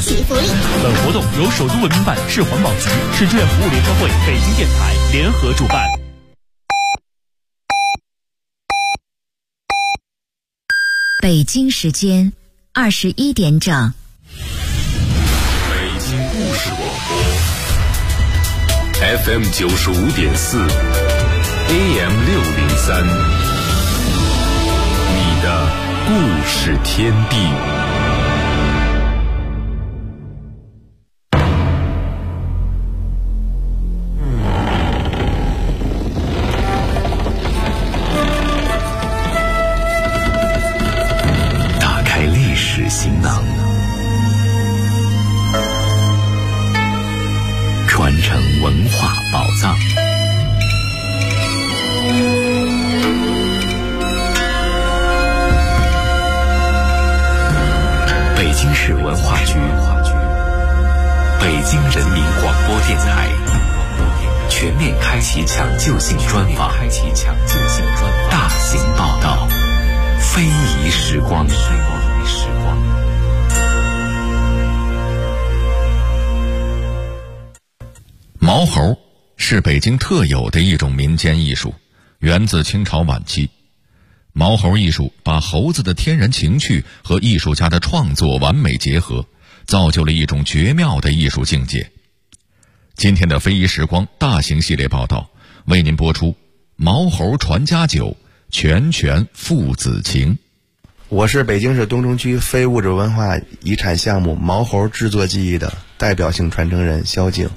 起福利。 本活动由首都文明办、市环保局、市志愿服务联合会、北京电台联合主办。 北京时间21点整。 北京故事广播 FM 95.4 AM 603，你的故事天地。行囊，传承文化宝藏。北京市文化局、北京人民广播电台全面开启抢救性专访，大型报道，非遗时光。 毛猴是北京特有的一种民间艺术，源自清朝晚期。毛猴艺术把猴子的天然情趣和艺术家的创作完美结合，造就了一种绝妙的艺术境界。今天的非遗时光大型系列报道为您播出毛猴传家久，拳拳父子情。 我是北京市东城区非物质文化遗产项目毛猴制作技艺的代表性传承人肖静。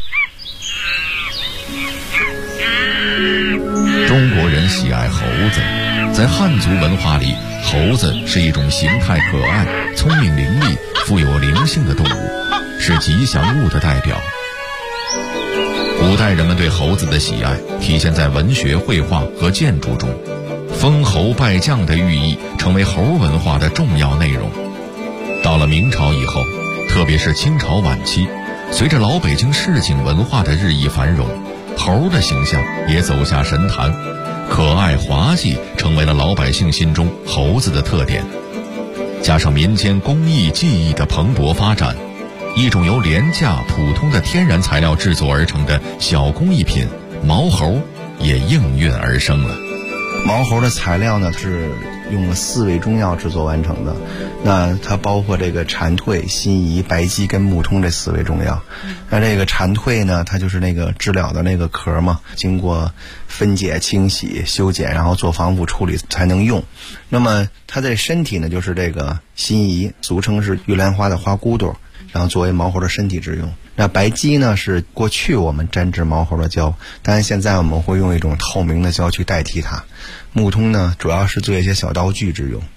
中国人喜爱猴子，在汉族文化里，猴子是一种形态可爱、聪明伶俐、富有灵性的动物，是吉祥物的代表。古代人们对猴子的喜爱体现在文学、绘画和建筑中，封侯拜将的寓意成为猴文化的重要内容。到了明朝以后，特别是清朝晚期，随着老北京市井文化的日益繁荣，猴的形象也走下神坛，可爱滑稽成为了老百姓心中猴子的特点。加上民间工艺技艺的蓬勃发展，一种由廉价普通的天然材料制作而成的小工艺品毛猴也应运而生了。 毛猴的材料呢是用了4味中药制作完成的，那它包括这个蝉蜕、辛夷、白鸡跟木通这4味中药。那这个蝉蜕呢，它就是那个知了的那个壳嘛，经过分解、清洗、修剪，然后做防腐处理才能用。那么它的身体呢，就是这个辛夷，俗称是玉兰花的花骨朵，然后作为毛猴的身体之用。那白鸡呢，是过去我们沾制毛猴的胶，但是现在我们会用一种透明的胶去代替它。木通呢，主要是做一些小道具之用。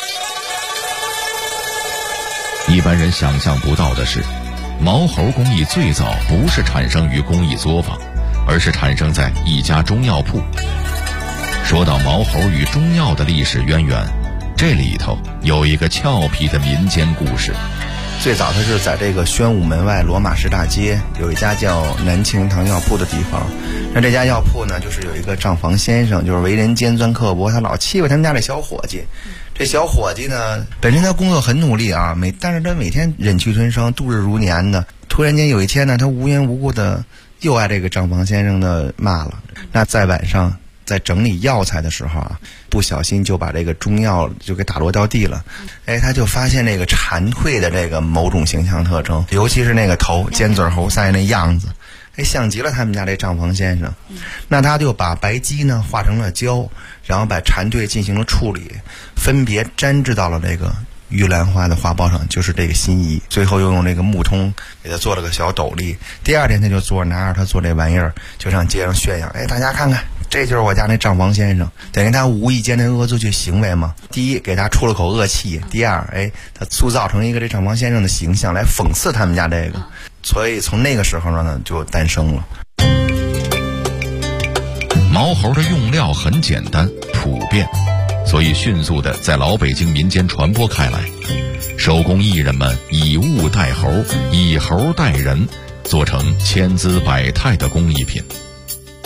一般人想象不到的是，毛猴工艺最早不是产生于工艺作坊，而是产生在一家中药铺。说到毛猴与中药的历史渊源，这里头有一个俏皮的民间故事。 最早它是在这个宣武门外罗马市大街有一家叫南庆堂药铺的地方。那这家药铺呢，就是有一个账房先生，就是为人尖钻刻薄，他老欺负他们家这小伙计。这小伙计呢，本身他工作很努力啊，但是他每天忍气吞声，度日如年的。突然间有一天呢，他无缘无故的又挨这个账房先生的骂了。那在晚上在整理药材的时候啊，不小心就把这个中药就给打落到地了。他就发现这个蝉蜕的这个某种形象特征，尤其是那个头尖嘴猴腮那样子，像极了他们家这账房先生。那他就把白鸡呢化成了胶，然后把蝉蜕进行了处理，分别粘制到了这个玉兰花的花苞上，就是这个辛夷。最后又用这个木通给他做了个小斗笠。第二天他就拿着他做这玩意儿，就上街上炫耀，大家看看，这就是我家那账房先生。等于他无意间的恶作剧行为嘛，第一给他出了口恶气，第二他塑造成一个这账房先生的形象来讽刺他们家这个。所以从那个时候呢就诞生了。 毛猴的用料很简单普遍，所以迅速的在老北京民间传播开来。手工艺人们以物代猴，以猴代人，做成千姿百态的工艺品。 其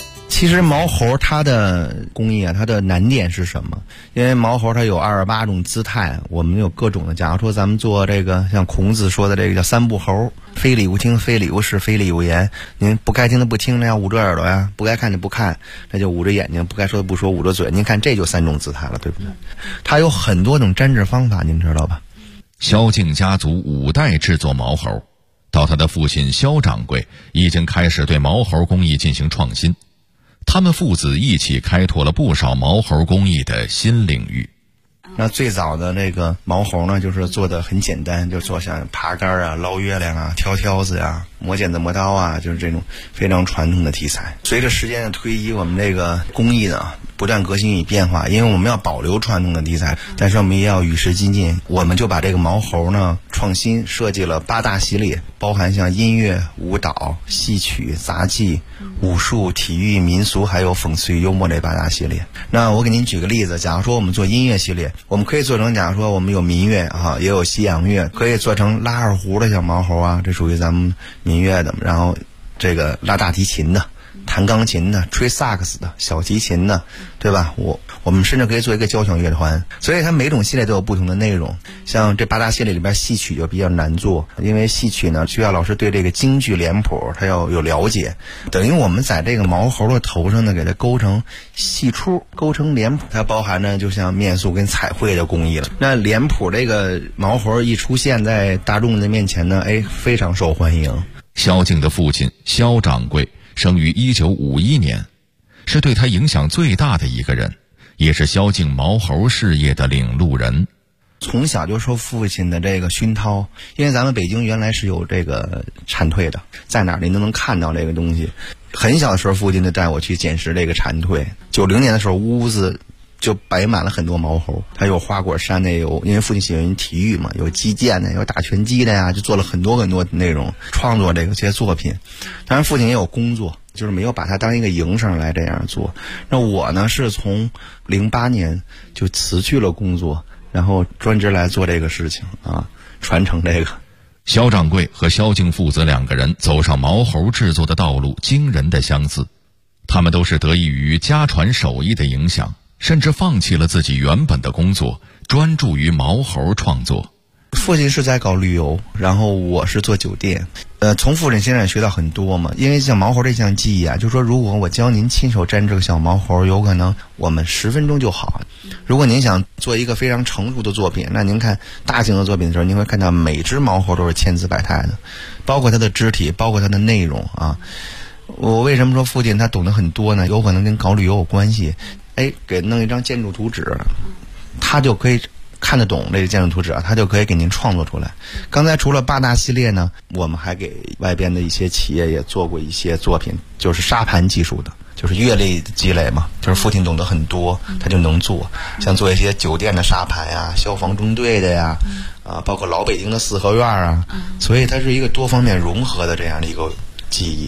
其实毛猴它的工艺啊，它的难点是什么？因为毛猴它有28种姿态，我们有各种的。假如说咱们做这个，像孔子说的这个叫三不猴，非礼勿听，非礼勿视，非礼勿言。您不该听的不听，那要捂着耳朵呀；不该看的不看，那就捂着眼睛；不该说的不说，捂着嘴。您看这就3种姿态了，对不对？它有很多种粘制方法，您知道吧？ 萧敬家族5代制作毛猴，到他的父亲萧掌柜已经开始对毛猴工艺进行创新。他们父子一起开拓了不少毛猴工艺的新领域。 那最早的那个毛猴呢，就是做的很简单，就做像爬杆啊、捞月亮啊、挑挑子啊、磨剪子、磨刀啊，就是这种非常传统的题材。随着时间的推移，我们这个工艺呢不断革新与变化，因为我们要保留传统的题材，但是我们也要与时俱进。我们就把这个毛猴呢创新设计了8大系列，包含像音乐、舞蹈、戏曲、杂技、武术、体育、民俗，还有讽刺与幽默这8大系列。那我给您举个例子，假如说我们做音乐系列，我们可以做成，假如说我们有民乐啊，也有西洋乐，可以做成拉二胡的小毛猴啊，这属于咱们民乐的。然后这个拉大提琴的，弹钢琴的，吹萨克斯的，小提琴的，对吧？我们甚至可以做一个交响乐团。所以它每种系列都有不同的内容。像这8大系列里边，戏曲就比较难做，因为戏曲呢需要老师对这个京剧脸谱他要有了解，等于我们在这个毛猴的头上呢给它勾成戏出，勾成脸谱，它包含着就像面塑跟彩绘的工艺了。那脸谱这个毛猴一出现在大众的面前呢，非常受欢迎。 萧敬的父亲萧掌柜生于1951年，是对他影响最大的一个人，也是萧敬毛猴事业的领路人。 从小就受父亲的这个熏陶，因为咱们北京原来是有这个蝉蜕的，在哪儿您都能看到这个东西。很小的时候，父亲就带我去捡拾这个蝉蜕。90年的时候，屋子就摆满了很多毛猴，它有花果山的，有因为父亲喜欢体育嘛，有击剑的，有打拳击的呀，就做了很多很多内容创作这些作品。当然，父亲也有工作，就是没有把它当一个营生来这样做。那我呢，是从08年就辞去了工作，然后专职来做这个事情啊，传承这个。 萧掌柜和萧敬父子2个人走上毛猴制作的道路惊人的相似，他们都是得益于家传手艺的影响，甚至放弃了自己原本的工作，专注于毛猴创作。 父亲是在搞旅游，然后我是做酒店。从父亲身上学到很多嘛，因为像毛猴这项技艺啊，就是说如果我教您亲手粘这个小毛猴，有可能我们10分钟就好。如果您想做一个非常成熟的作品，那您看大型的作品的时候，您会看到每只毛猴都是千姿百态的，包括它的肢体，包括它的内容啊。我为什么说父亲他懂得很多呢？有可能跟搞旅游有关系。给弄一张建筑图纸，他就可以看得懂这个建筑图纸啊，他就可以给您创作出来。刚才除了8大系列呢，我们还给外边的一些企业也做过一些作品，就是沙盘技术的，就是阅历积累嘛，就是父亲懂得很多，他就能做，像做一些酒店的沙盘呀、消防中队的呀，包括老北京的四合院啊，所以它是一个多方面融合的这样的一个技艺。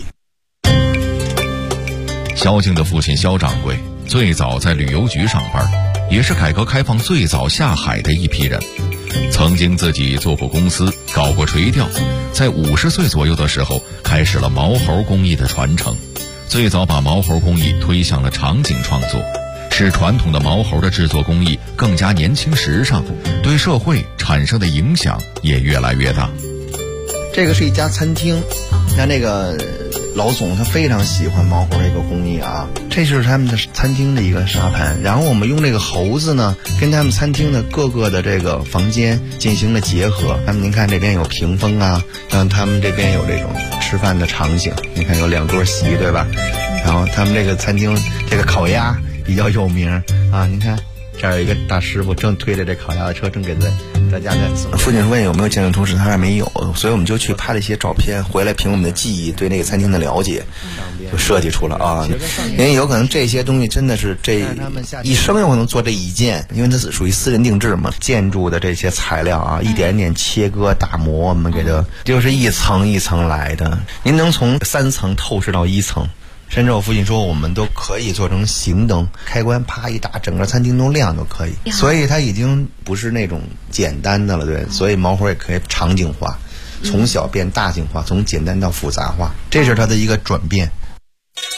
萧敬的父亲萧掌柜最早在旅游局上班，也是改革开放最早下海的一批人。曾经自己做过公司，搞过垂钓，在50岁左右的时候开始了毛猴工艺的传承，最早把毛猴工艺推向了场景创作，使传统的毛猴的制作工艺更加年轻时尚，对社会产生的影响也越来越大。 这个是一家餐厅，像那个老总他非常喜欢毛猴这个工艺啊，这是他们的餐厅的一个沙盘。然后我们用这个猴子呢，跟他们餐厅的各个的这个房间进行了结合。您看这边有屏风啊，像他们这边有这种吃饭的场景，你看有2桌席，对吧？然后他们这个餐厅这个烤鸭比较有名啊，您看这儿有一个大师傅正推着这烤鸭的车，正给大家在送。父亲问有没有建筑图纸，他还没有，所以我们就去拍了一些照片回来，凭我们的记忆对那个餐厅的了解，就设计出了啊。因为有可能这些东西真的是这一生有可能做这一件，因为它是属于私人定制嘛。建筑的这些材料啊，一点点切割打磨，我们给它就是一层一层来的。您能从3层透视到1层。甚至我父亲说我们都可以做成行灯，开关啪一打，整个餐厅都亮都可以。所以它已经不是那种简单的了，对。所以毛猴也可以场景化，从小变大型化，从简单到复杂化，这是它的一个转变。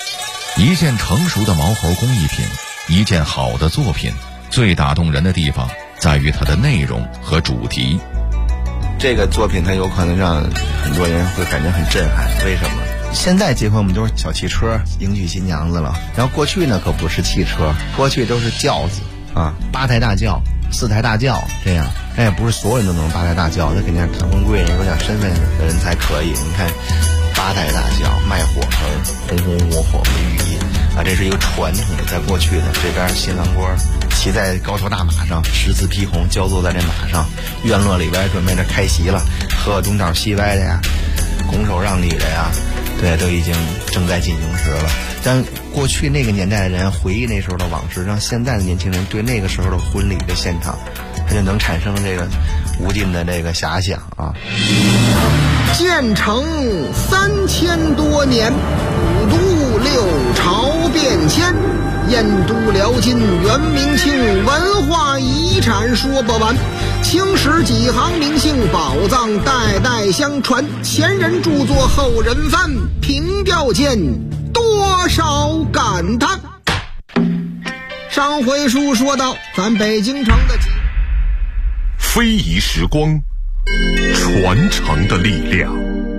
一件成熟的毛猴工艺品，一件好的作品，最打动人的地方在于它的内容和主题。 这个作品它有可能让很多人会感觉很震撼，为什么？现在结婚我们都是小汽车迎娶新娘子了，然后过去呢可不是汽车，过去都是轿子啊，8抬大轿、4抬大轿这样，但也不是所有人都能8抬大轿，那肯定是唐婚贵人有点身份的人才可以。你看8抬大轿卖火盆，红红火火没寓意啊，这是一个传统的，在过去的这边新郎官骑在高头大马上，10字披红，交坐在这马上，院落里边准备着开席了，喝东倒西歪的呀，拱手让礼的呀，对，都已经正在进行时了。但过去那个年代的人回忆那时候的往事，让现在的年轻人对那个时候的婚礼的现场，他就能产生这个无尽的这个遐想啊。 建成3000多年，5都6朝变迁，燕都辽金元明清，文化遗产说不完。青史几行名姓，宝藏代代相传，前人著作后人翻，凭吊间多少感叹。上回书说到咱北京城的非遗时光，传承的力量。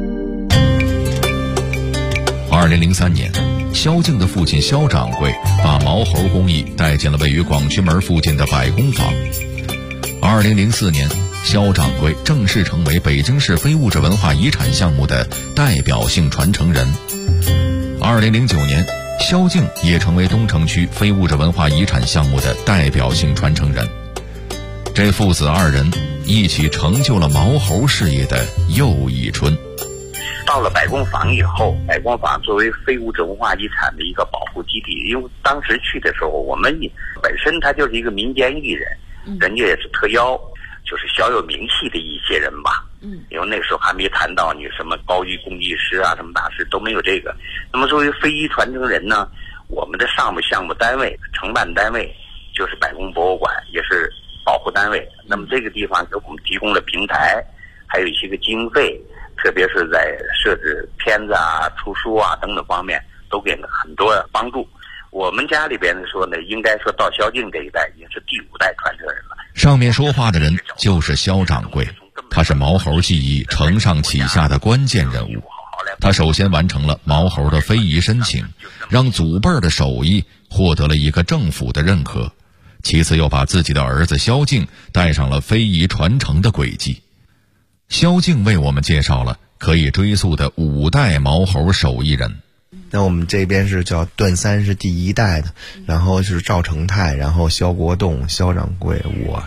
2003年，萧敬的父亲萧掌柜把毛猴工艺带进了位于广渠门附近的百工坊。2004年，萧掌柜正式成为北京市非物质文化遗产项目的代表性传承人。2009年，萧敬也成为东城区非物质文化遗产项目的代表性传承人。这父子2人一起成就了毛猴事业的又一春。 到了百工坊以后，百工坊作为非物质文化遗产的一个保护基地，因为当时去的时候，我们本身他就是一个民间艺人，人家也是特邀，就是小有名气的一些人吧。因为那时候还没谈到你什么高级工技师啊，什么大师都没有这个。那么作为非遗传承人呢，我们的项目单位、承办单位就是百工博物馆，也是保护单位。那么这个地方给我们提供了平台，还有一些个经费，特别是在设置片子啊、出书啊等等方面，都给了很多帮助。我们家里边说呢，应该说到萧敬这一代已经是第5代传承人了。 上面说话的人就是萧掌柜，他是毛猴技艺承上启下的关键人物。他首先完成了毛猴的非遗申请，让祖辈的手艺获得了一个政府的认可。其次又把自己的儿子萧敬带上了非遗传承的轨迹。萧敬为我们介绍了可以追溯的5代毛猴手艺人。 那我们这边是叫段三是第1代的，然后是赵成泰，然后萧国栋、萧掌柜，我。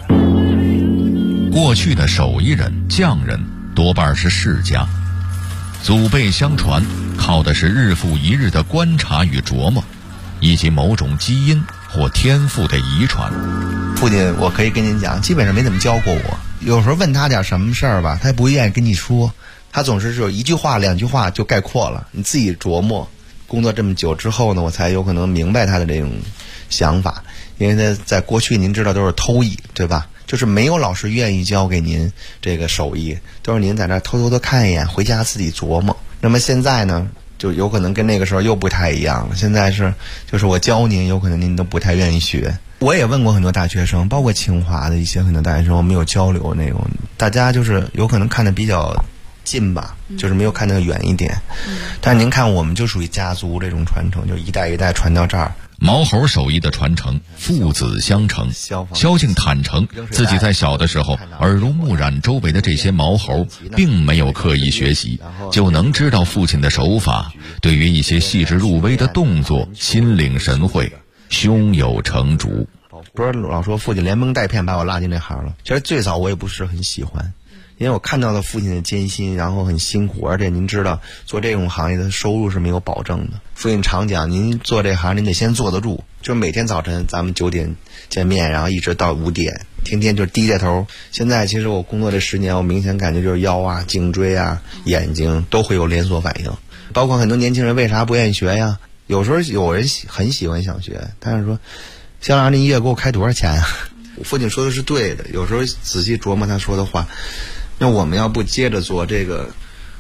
过去的手艺人、匠人多半是世家，祖辈相传，靠的是日复一日的观察与琢磨，以及某种基因或天赋的遗传。 父亲，我可以跟您讲，基本上没怎么教过我。有时候问他点什么事儿吧，他也不愿意跟你说，他总是1句话2句话就概括了，你自己琢磨。工作这么久之后呢，我才有可能明白他的这种想法，因为他在过去您知道都是偷艺，对吧？就是没有老师愿意教给您这个手艺，都是您在那偷偷的看一眼，回家自己琢磨。那么现在呢，就有可能跟那个时候又不太一样了。现在就是我教您，有可能您都不太愿意学。我也问过很多大学生，包括清华的一些很多大学生，我们有交流那种，大家就是有可能看得比较近吧，就是没有看得远一点。但是您看，我们就属于家族这种传承，就一代一代传到这儿。 毛猴手艺的传承，父子相承。萧敬坦诚，自己在小的时候耳濡目染，周围的这些毛猴并没有刻意学习，就能知道父亲的手法，对于一些细致入微的动作心领神会，胸有成竹。 不是老说父亲连蒙带骗把我拉进这行了，其实最早我也不是很喜欢，因为我看到了父亲的艰辛，然后很辛苦，而且您知道做这种行业的收入是没有保证的。父亲常讲，您做这行您得先坐得住，就是每天早晨咱们9点见面，然后一直到5点，天天就低着头。现在其实我工作这10年，我明显感觉就是腰啊、颈椎啊、眼睛都会有连锁反应。包括很多年轻人为啥不愿意学呀？有时候有人很喜欢想学，但是说肖老师你一月给我开多少钱啊？我父亲说的是对的，有时候仔细琢磨他说的话，那我们要不接着做这个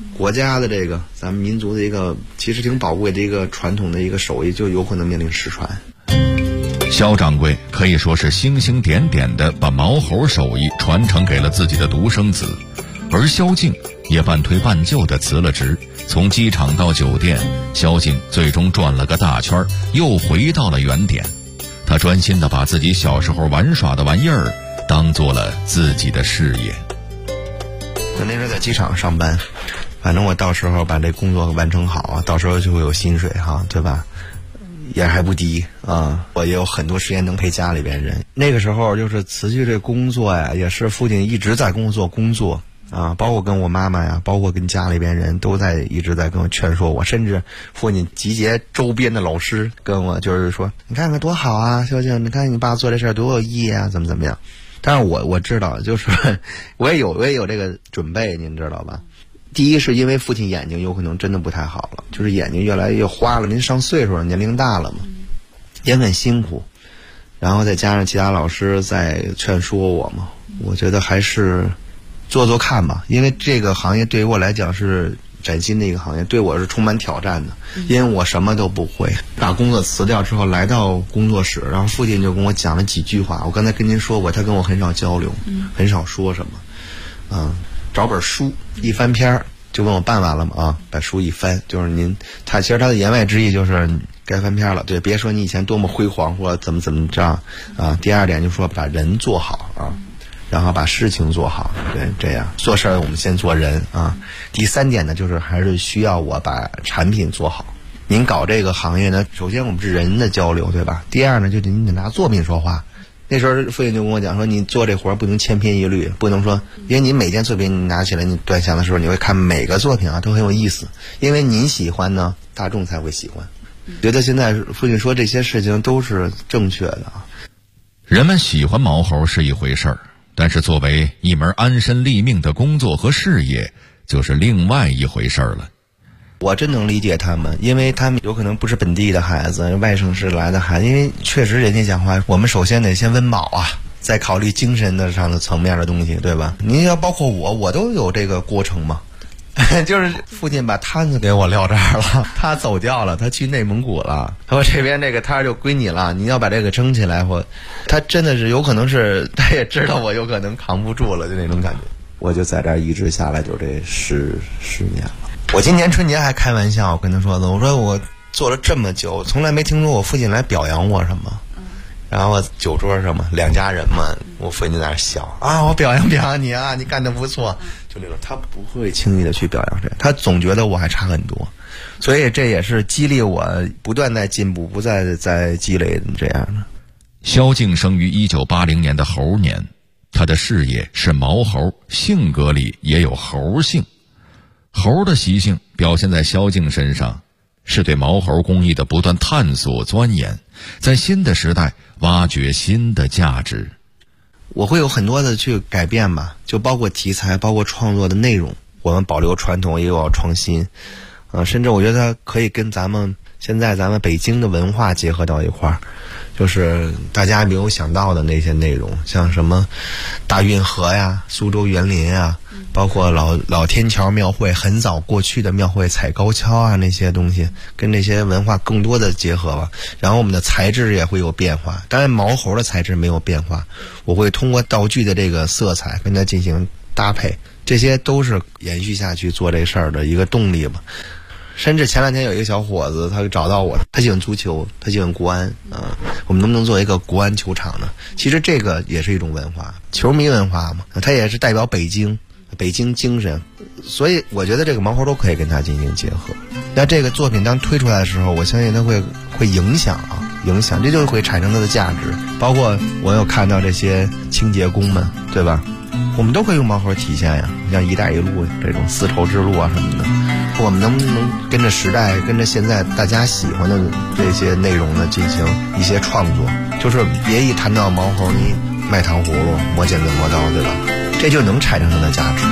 国家的这个咱们民族的一个其实挺宝贵的一个传统的一个手艺，就有可能面临失传。 肖掌柜可以说是星星点点地把毛猴手艺传承给了自己的独生子，而萧静也半推半就地辞了职。从机场到酒店，萧静最终转了个大圈，又回到了原点。他专心地把自己小时候玩耍的玩意儿当做了自己的事业。 我那时候在机场上班，反正我到时候把这工作完成好啊，到时候就会有薪水哈，对吧？也还不低啊，我也有很多时间能陪家里边人。那个时候就是辞去这工作呀，也是父亲一直在工作啊，包括跟我妈妈呀，包括跟家里边人都一直在跟我劝说我，甚至父亲集结周边的老师跟我就是说，你看看多好啊，萧静，你看你爸做这事儿多有意义啊，怎么样。但是我知道，就是我也有这个准备，您知道吧？第一是因为父亲眼睛有可能真的不太好了，就是眼睛越来越花了，您上岁数了，年龄大了嘛，也很辛苦。然后再加上其他老师在劝说我嘛，我觉得还是做看吧，因为这个行业对于我来讲是崭新的一个行业，对我是充满挑战的，因为我什么都不会。把工作辞掉之后来到工作室，然后父亲就跟我讲了几句话，我刚才跟您说过，他跟我很少交流，很少说什么，找本书一翻篇就问我办完了吗？啊，把书一翻，就是其实他的言外之意就是该翻篇了，对，别说你以前多么辉煌或者怎么着啊。第二点就是说把人做好啊，然后把事情做好，对，这样做事我们先做人啊。第三点呢，就是还是需要我把产品做好。您搞这个行业呢，首先我们是人的交流，对吧？第二呢，就是你得拿作品说话。那时候父亲就跟我讲说，你做这活不能千篇一律，不能说，因为你每件作品你拿起来你端详的时候，你会看每个作品啊都很有意思，因为您喜欢呢，大众才会喜欢。觉得现在父亲说这些事情都是正确的啊。 人们喜欢毛猴是一回事儿，但是作为一门安身立命的工作和事业，就是另外一回事儿了。 我真能理解他们，因为他们有可能不是本地的孩子，外省市来的孩子，因为确实人家讲话，我们首先得先温饱啊，再考虑精神的上的层面的东西，对吧？您要包括我都有这个过程嘛。就是父亲把摊子给我撂这儿了，他走掉了，他去内蒙古了，他说这边这个摊就归你了，你要把这个撑起来。他真的是有可能是他也知道我有可能扛不住了，就那种感觉。我就在这儿一直下来就这十年了。我今年春节还开玩笑跟他说的，我说我做了这么久，从来没听说我父亲来表扬我什么。然后酒桌上嘛，两家人嘛，我父亲在那儿笑啊，我表扬你啊，你干得不错，就那种，他不会轻易的去表扬谁，他总觉得我还差很多，所以这也是激励我不断在进步，不再在积累这样的。 萧静生于1980年的猴年，他的事业是毛猴，性格里也有猴性。猴的习性表现在萧静身上，是对毛猴工艺的不断探索钻研，在新的时代挖掘新的价值。 我会有很多的去改变吧，就包括题材，包括创作的内容，我们保留传统也有创新，甚至我觉得可以跟现在咱们北京的文化结合到一块儿，就是大家没有想到的那些内容，像什么大运河呀、苏州园林啊，包括老天桥庙会，很早过去的庙会踩高跷啊，那些东西跟那些文化更多的结合吧。然后我们的材质也会有变化，当然毛猴的材质没有变化，我会通过道具的这个色彩跟它进行搭配，这些都是延续下去做这事儿的一个动力吧。甚至前两天有一个小伙子，他找到我，他喜欢足球，他喜欢国安我们能不能做一个国安球场呢？其实这个也是一种文化，球迷文化嘛，它也是代表北京精神，所以我觉得这个毛猴都可以跟它进行结合。那这个作品当推出来的时候，我相信它会影响，这就会产生它的价值。包括我有看到这些清洁工们，对吧？我们都可以用毛猴体现呀，像一带一路这种丝绸之路啊什么的，我们能不能跟着时代，跟着现在大家喜欢的这些内容呢进行一些创作？就是别一谈到毛猴，你卖糖葫芦、磨剪子、磨刀，对吧？这就能产生它的价值。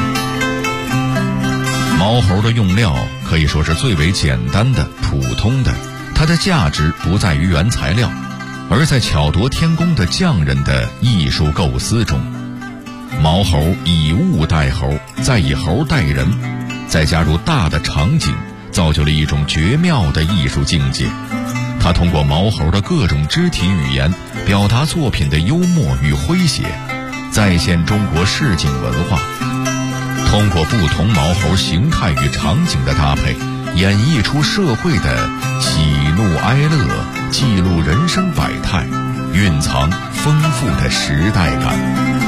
毛猴的用料可以说是最为简单的、普通的，它的价值不在于原材料，而在巧夺天工的匠人的艺术构思中。毛猴以物代猴，再以猴代人， 再加入大的场景，造就了一种绝妙的艺术境界。他通过毛猴的各种肢体语言，表达作品的幽默与诙谐，再现中国市井文化。通过不同毛猴形态与场景的搭配，演绎出社会的喜怒哀乐，记录人生百态，蕴藏丰富的时代感。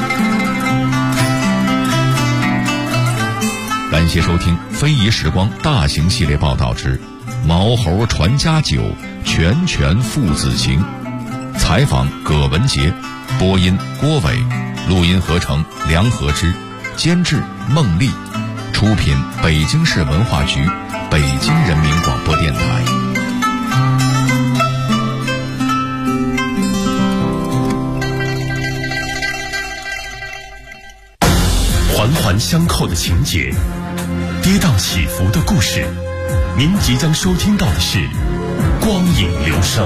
感谢收听非遗时光大型系列报道之毛猴传家酒，拳拳父子情。采访葛文杰，播音郭伟，录音合成梁和之，监制孟丽，出品北京市文化局、北京人民广播电台。 环环相扣的情节，跌宕起伏的故事，您即将收听到的是光影流声。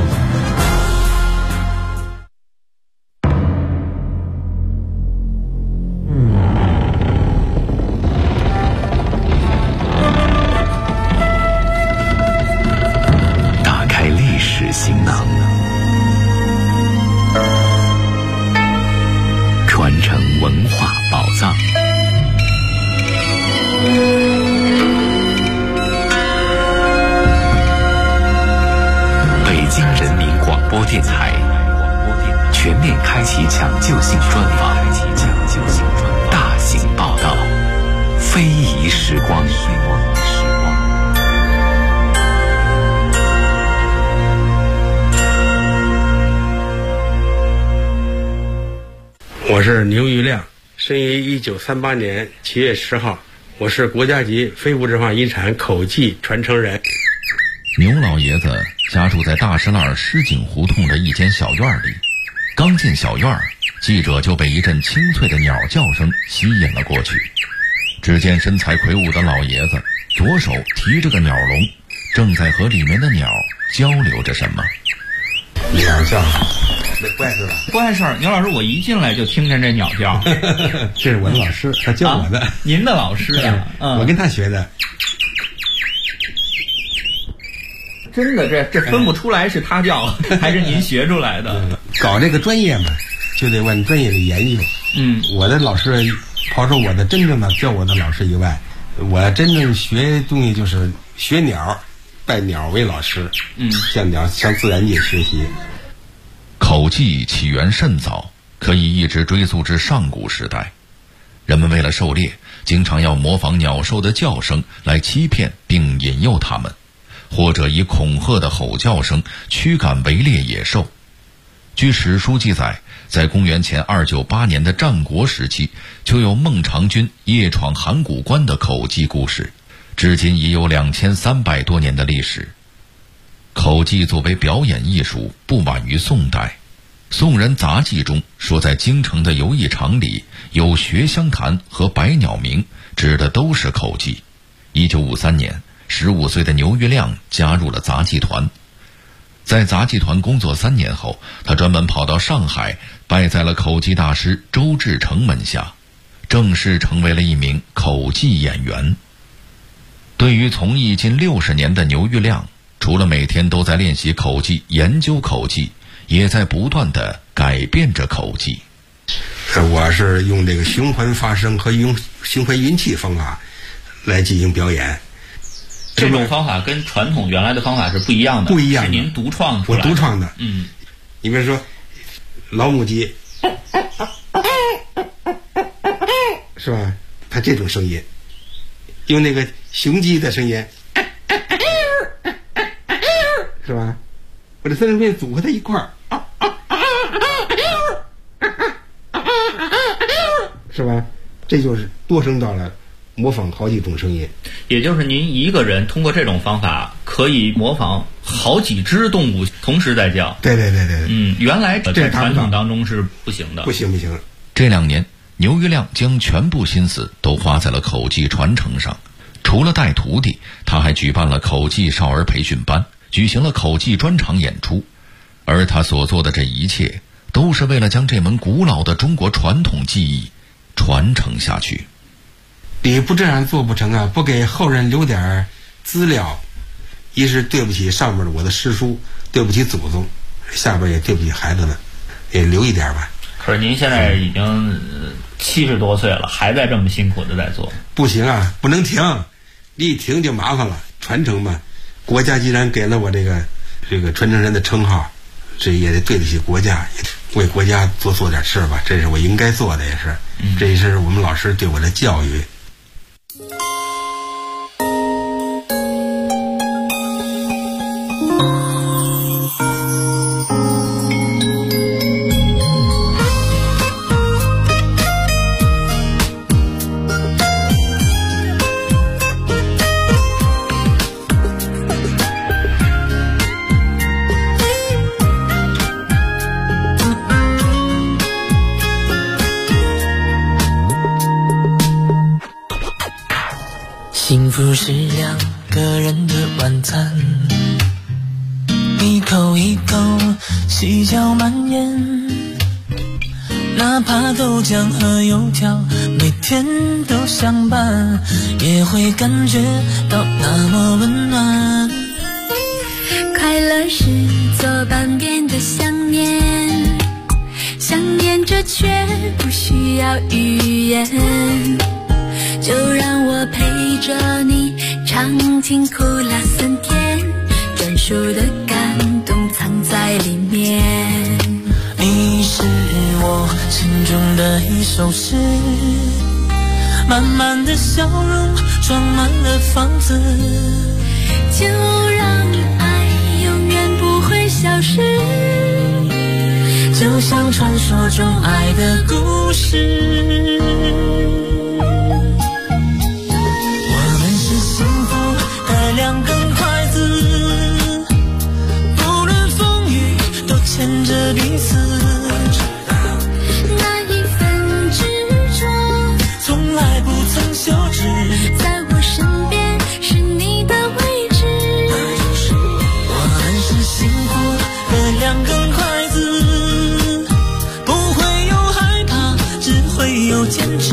打开历史行囊，传承文化宝藏。北京人民广播电台全面开启抢救性专访，大型报道，非遗时光。 我是牛玉亮，生于1938年7月10号，我是国家级非物质文化遗产口技传承人。 牛老爷子家住在大石栏狮井胡同的一间小院里，刚进小院，记者就被一阵清脆的鸟叫声吸引了过去。只见身材魁梧的老爷子左手提着个鸟笼，正在和里面的鸟交流着什么。 鸟叫，不碍事吧？ 不碍事儿。牛老师，我一进来就听见这鸟叫。 这是我的老师，他教我的。 您的老师啊？ 我跟他学的。 真的，这分不出来是他教还是您学出来的。 搞这个专业嘛，就得往专业里研究。我的老师，刨出我的真正的教我的老师以外，我真正学东西就是学鸟，拜鸟为老师。向自然界学习。 口技起源甚早，可以一直追溯至上古时代。人们为了狩猎，经常要模仿鸟兽的叫声来欺骗并引诱它们，或者以恐吓的吼叫声驱赶围猎野兽。据史书记载，在公元前298年的战国时期，就有孟尝君夜闯函谷关的口技故事，至今已有2300多年的历史。口技作为表演艺术，不晚于宋代。宋人杂记中说，在京城的游艺场里有学香坛和百鸟鸣，指的都是口技。1953年，15岁的牛玉亮加入了杂技团。在杂技团工作3年后，他专门跑到上海，拜在了口技大师周志成门下，正式成为了一名口技演员。对于从艺近60年的牛玉亮，除了每天都在练习口技、研究口技，也在不断地改变着口技。 我是用这个循环发声和用循环运气方法来进行表演。 这种方法跟传统原来的方法是不一样的， 不一样的， 是您独创出来的。 我独创的。你比如说老母鸡，是吧？它这种声音，用那个雄鸡的声音，是吧？我这三声片组合在一块儿，是吧？这就是多声道了，模仿好几种声音。 也就是您一个人通过这种方法可以模仿好几只动物同时在叫。 对。 原来在传统当中是不行的。 不行。 这2年，牛玉亮将全部心思都花在了口技传承上。除了带徒弟，他还举办了口技少儿培训班，举行了口技专场演出。而他所做的这一切，都是为了将这门古老的中国传统技艺传承下去。 你不这样做不成啊，不给后人留点资料，一是对不起上面的我的师叔，对不起祖宗，下边也对不起孩子们，也留一点吧。 可是您现在已经70多岁了，还在这么辛苦的在做。 不行啊，不能停，你一停就麻烦了。传承嘛，国家既然给了我这个传承人的称号，这也得对得起国家，也为国家做点事吧，这是我应该做的，也是，这也是我们老师对我的教育。 幸福是两个人的晚餐，一口一口细嚼慢咽，哪怕豆浆和油条每天都相伴，也会感觉到那么温暖。 快乐是左半边的想念，想念着却不需要语言，就让我陪着你尝尽苦辣酸甜，专属的感动藏在里面。 你是我心中的一首诗，满满的笑容装满了房子， 就让爱永远不会消失， 就像传说中爱的故事。两根筷子，不论风雨都牵着彼此， 那一份执着从来不曾休止， 在我身边是你的位置。 我们是幸福的两根筷子，不会有害怕，只会有坚持。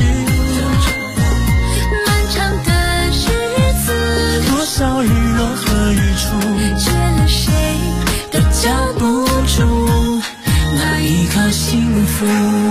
少日落和日出， 缺了谁都叫不出那一刻幸福。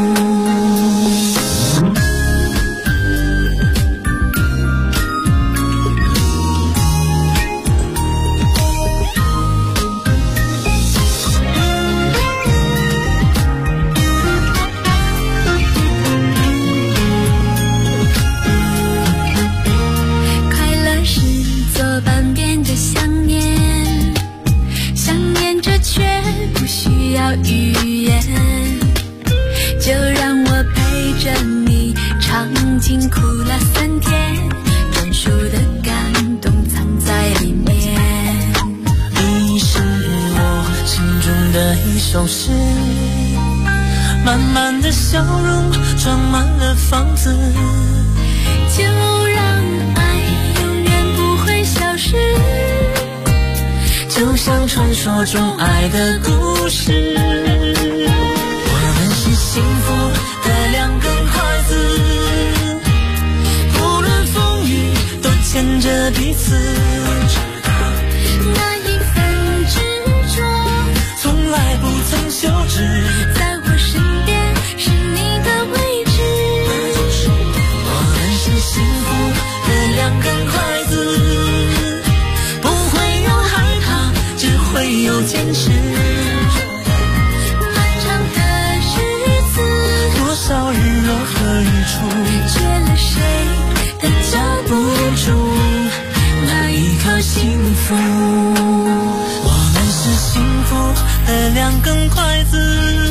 语言，就让我陪着你尝尽苦辣酸甜，专属的感动藏在里面。 你是我心中的一首诗，满满的笑容装满了房子， 就让爱永远不会消失， 就像传说中爱的故事。我们是幸福的两根筷子，不论风雨都牵着彼此， 那一份执着从来不曾休止， 在我身边是你的位置。 我们是幸福的两根筷子，不会有害怕，只会有坚持。 漫长的日子， 多少日落和日出， 缺了谁都叫不出那一刻幸福。我们是幸福的两根筷子，